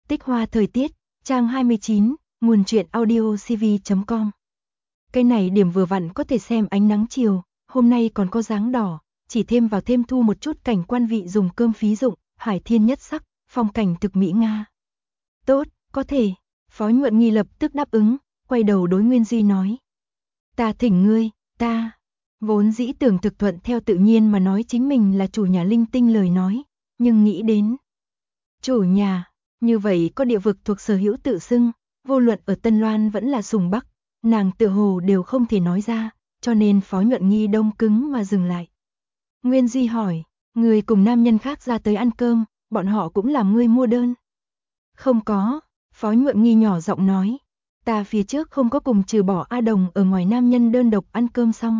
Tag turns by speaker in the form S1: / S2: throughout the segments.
S1: Tích hoa thời tiết, trang 29, nguồn truyện audiocv.com. Cây này điểm vừa vặn có thể xem ánh nắng chiều, hôm nay còn có dáng đỏ, chỉ thêm vào thêm thu một chút cảnh quan vị dùng cơm phí dụng, hải thiên nhất sắc, phong cảnh thực mỹ Nga. Tốt, có thể, Phó Nhuận Nghi lập tức đáp ứng, quay đầu đối Nguyên Duy nói. Ta thỉnh ngươi, ta, vốn dĩ tưởng thực thuận theo tự nhiên mà nói chính mình là chủ nhà linh tinh lời nói, nhưng nghĩ đến chủ nhà, như vậy có địa vực thuộc sở hữu tự xưng, vô luận ở Tân Loan vẫn là Sùng Bắc, nàng tự hồ đều không thể nói ra, cho nên Phó Nhuận Nghi đông cứng mà dừng lại. Nguyên Duy hỏi, người cùng nam nhân khác ra tới ăn cơm, bọn họ cũng làm ngươi mua đơn. Không có, Phó Nhuận Nghi nhỏ giọng nói, ta phía trước không có cùng trừ bỏ A Đồng ở ngoài nam nhân đơn độc ăn cơm xong.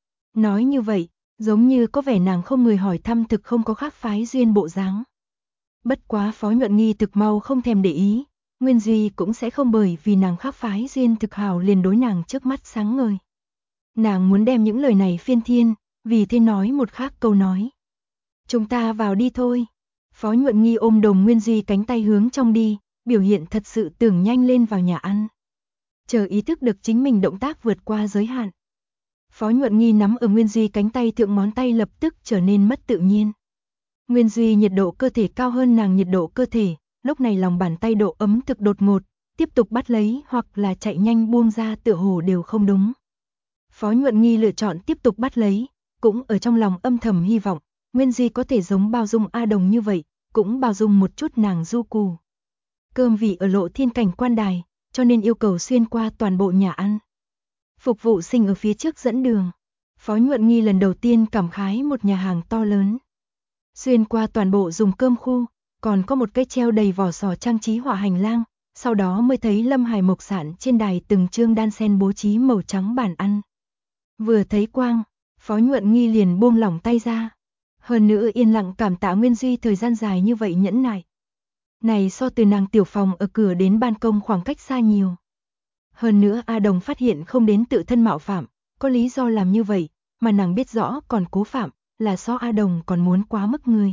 S1: Nói như vậy, giống như có vẻ nàng không người hỏi thăm thực không có khác phái duyên bộ dáng. Bất quá Phó Nhuận Nghi thực mau không thèm để ý, Nguyên Duy cũng sẽ không bởi vì nàng khác phái duyên thực hào liền đối nàng trước mắt sáng ngời. Nàng muốn đem những lời này phiên thiên, vì thế nói một khác câu nói. Chúng ta vào đi thôi. Phó Nhuận Nghi ôm Đồng Nguyên Duy cánh tay hướng trong đi, biểu hiện thật sự tưởng nhanh lên vào nhà ăn. Chờ ý thức được chính mình động tác vượt qua giới hạn. Phó Nhuận Nghi nắm ở Nguyên Duy cánh tay thượng ngón tay lập tức trở nên mất tự nhiên. Nguyên Duy nhiệt độ cơ thể cao hơn nàng nhiệt độ cơ thể, lúc này lòng bàn tay độ ấm thực đột ngột, tiếp tục bắt lấy hoặc là chạy nhanh buông ra tựa hồ đều không đúng. Phó Nhuận Nghi lựa chọn tiếp tục bắt lấy, cũng ở trong lòng âm thầm hy vọng, Nguyên Duy có thể giống bao dung A Đồng như vậy, cũng bao dung một chút nàng du cù. Cơm vị ở Lộ Thiên cảnh quan đài, cho nên yêu cầu xuyên qua toàn bộ nhà ăn. Phục vụ sinh ở phía trước dẫn đường. Phó Nhuận Nghi lần đầu tiên cảm khái một nhà hàng to lớn. Xuyên qua toàn bộ dùng cơm khu, còn có một cái treo đầy vỏ sò trang trí họa hành lang, sau đó mới thấy Lâm Hải Mộc Sản trên đài từng chương đan sen bố trí màu trắng bàn ăn. Vừa thấy quang, Phó Nhuận Nghi liền buông lỏng tay ra. Hơn nữa yên lặng cảm tạ Nguyên Duy thời gian dài như vậy nhẫn nại. Này so từ nàng tiểu phòng ở cửa đến ban công khoảng cách xa nhiều. Hơn nữa A Đồng phát hiện không đến tự thân mạo phạm, có lý do làm như vậy, mà nàng biết rõ còn cố phạm, là so A Đồng còn muốn quá mức người.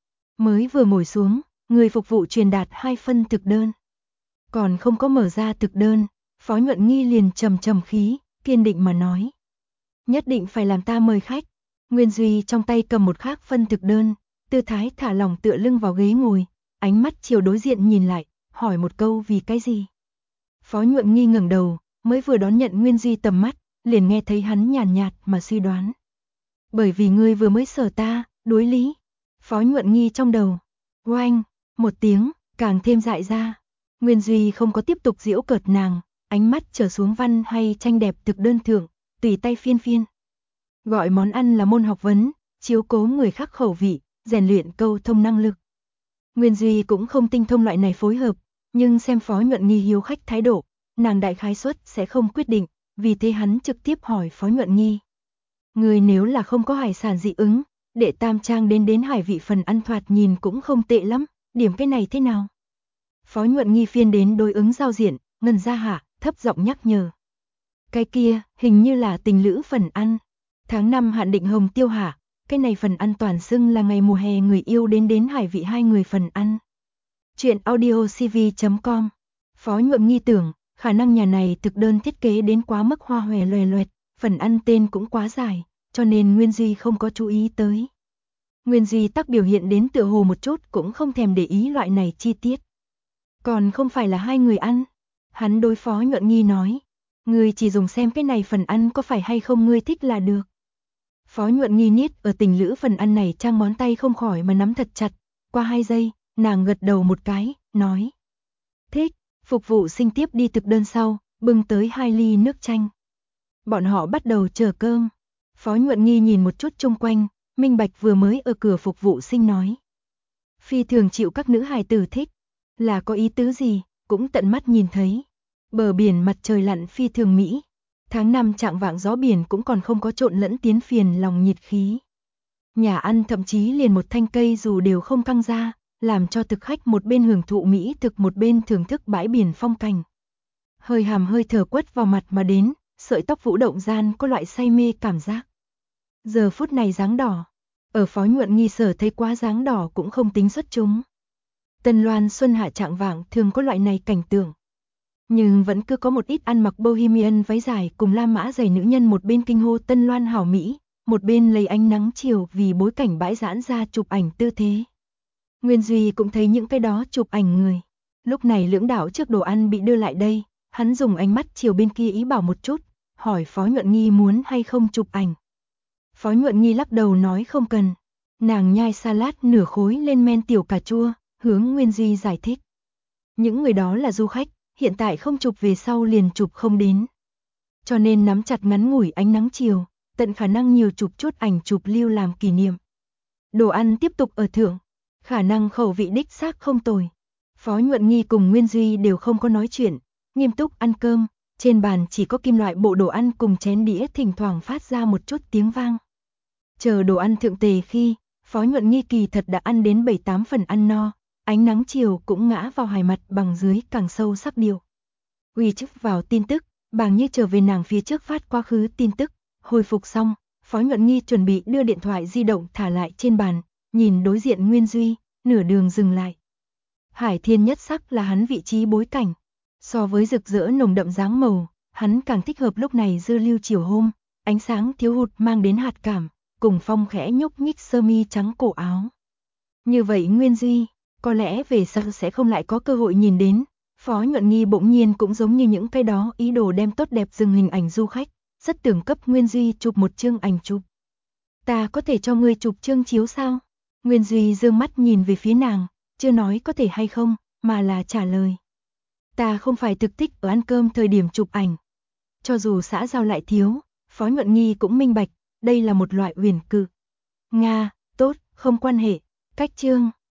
S1: Mới vừa ngồi xuống, người phục vụ truyền đạt 2 phân thực đơn. Còn không có mở ra thực đơn, Phó Nhuận Nghi liền trầm khí, kiên định mà nói. Nhất định phải làm ta mời khách. Nguyên Duy trong tay cầm một khác phân thực đơn, tư thái thả lỏng tựa lưng vào ghế ngồi, ánh mắt chiều đối diện nhìn lại, hỏi một câu vì cái gì. Phó Nhuận Nghi ngẩng đầu, mới vừa đón nhận Nguyên Duy tầm mắt, liền nghe thấy hắn nhàn nhạt mà suy đoán. Bởi vì ngươi vừa mới sở ta, đối lý. Phó Nhuận Nghi trong đầu. Oanh, một tiếng, càng thêm dại ra. Nguyên Duy không có tiếp tục giễu cợt nàng, ánh mắt trở xuống văn hay tranh đẹp thực đơn thượng, tùy tay phiên. Gọi món ăn là môn học vấn, chiếu cố người khác khẩu vị, rèn luyện câu thông năng lực. Nguyên Duy cũng không tinh thông loại này phối hợp, nhưng xem Phó Nhuận Nghi hiếu khách thái độ, nàng đại khái suất sẽ không quyết định, vì thế hắn trực tiếp hỏi Phó Nhuận Nghi. Người nếu là không có hải sản dị ứng, đệ tam trang đến hải vị phần ăn thoạt nhìn cũng không tệ lắm, điểm cái này thế nào? Phó Nhuận Nghi phiên đến đối ứng giao diện, ngân ra hạ, thấp giọng nhắc nhở. Cái kia, hình như là tình lữ phần ăn. Tháng 5 hạn định hồng tiêu hạ, cái này phần ăn toàn xưng là ngày mùa hè người yêu đến hải vị 2 người phần ăn. Chuyện audiocv.com. Phó Nhuận Nghi tưởng, khả năng nhà này thực đơn thiết kế đến quá mức hoa hòe loè loẹt, phần ăn tên cũng quá dài, cho nên Nguyên Duy không có chú ý tới. Nguyên Duy tắc biểu hiện đến tựa hồ một chút cũng không thèm để ý loại này chi tiết. Còn không phải là 2 người ăn. Hắn đối Phó Nhuận Nghi nói. Ngươi chỉ dùng xem cái này phần ăn có phải hay không ngươi thích là được. Phó Nhuận Nghi niết ở tình lữ phần ăn này trang ngón tay không khỏi mà nắm thật chặt. Qua 2 giây, nàng gật đầu một cái, nói. Thích, phục vụ sinh tiếp đi thực đơn sau, bưng tới 2 ly nước chanh. Bọn họ bắt đầu chờ cơm. Phó Nhuận Nghi nhìn một chút chung quanh, minh bạch vừa mới ở cửa phục vụ sinh nói. Phi thường chịu các nữ hài tử thích, là có ý tứ gì, cũng tận mắt nhìn thấy. Bờ biển mặt trời lặn phi thường mỹ, tháng 5 trạng vạng gió biển cũng còn không có trộn lẫn tiến phiền lòng nhiệt khí. Nhà ăn thậm chí liền một thanh cây dù đều không căng ra, làm cho thực khách một bên hưởng thụ mỹ thực một bên thưởng thức bãi biển phong cảnh. Hơi hàm hơi thở quất vào mặt mà đến, sợi tóc vũ động gian có loại say mê cảm giác. Giờ phút này dáng đỏ, ở Phó Nhuận Nghi sở thấy quá dáng đỏ cũng không tính xuất chúng. Tân Loan xuân hạ trạng vạng thường có loại này cảnh tượng. Nhưng vẫn cứ có một ít ăn mặc bohemian váy dài cùng la mã giày nữ nhân một bên kinh hô Tân Loan hảo mỹ, một bên lấy ánh nắng chiều vì bối cảnh bãi giãn ra chụp ảnh tư thế. Nguyên Duy cũng thấy những cái đó chụp ảnh người. Lúc này lưỡng đạo trước đồ ăn bị đưa lại đây, hắn dùng ánh mắt chiều bên kia ý bảo một chút, hỏi Phó Nhuận Nghi muốn hay không chụp ảnh. Phó Nhuận Nghi lắc đầu nói không cần. Nàng nhai salad nửa khối lên men tiểu cà chua, hướng Nguyên Duy giải thích. Những người đó là du khách, hiện tại không chụp về sau liền chụp không đến. Cho nên nắm chặt ngắn ngủi ánh nắng chiều, tận khả năng nhiều chụp chút ảnh chụp lưu làm kỷ niệm. Đồ ăn tiếp tục ở thượng, khả năng khẩu vị đích xác không tồi. Phó Nhuận Nghi cùng Nguyên Duy đều không có nói chuyện, nghiêm túc ăn cơm, trên bàn chỉ có kim loại bộ đồ ăn cùng chén đĩa thỉnh thoảng phát ra một chút tiếng vang. Chờ đồ ăn thượng tề khi, Phó Nhuận Nghi kỳ thật đã ăn đến 7-8 phần ăn no, ánh nắng chiều cũng ngã vào hài mặt bằng dưới càng sâu sắc điều. Uy chức vào tin tức, bàng như trở về nàng phía trước phát quá khứ tin tức, hồi phục xong, Phó Nhuận Nghi chuẩn bị đưa điện thoại di động thả lại trên bàn, nhìn đối diện Nguyên Duy, nửa đường dừng lại. Hải thiên nhất sắc là hắn vị trí bối cảnh, so với rực rỡ nồng đậm dáng màu, hắn càng thích hợp lúc này dư lưu chiều hôm, ánh sáng thiếu hụt mang đến hạt cảm, cùng phong khẽ nhúc nhích sơ mi trắng cổ áo. Như vậy Nguyên Duy, có lẽ về sau sẽ không lại có cơ hội nhìn đến. Phó Nhuận Nghi bỗng nhiên cũng giống như những cái đó ý đồ đem tốt đẹp dừng hình ảnh du khách, rất tưởng cấp Nguyên Duy chụp một chương ảnh chụp. Ta có thể cho ngươi chụp chương chiếu sao? Nguyên Duy dương mắt nhìn về phía nàng, chưa nói có thể hay không, mà là trả lời. Ta không phải thực thích ở ăn cơm thời điểm chụp ảnh. Cho dù xã giao lại thiếu, Phó Nhuận Nghi cũng minh bạch, đây là một loại uyển cự. Nga, tốt, không quan hệ, cách chương.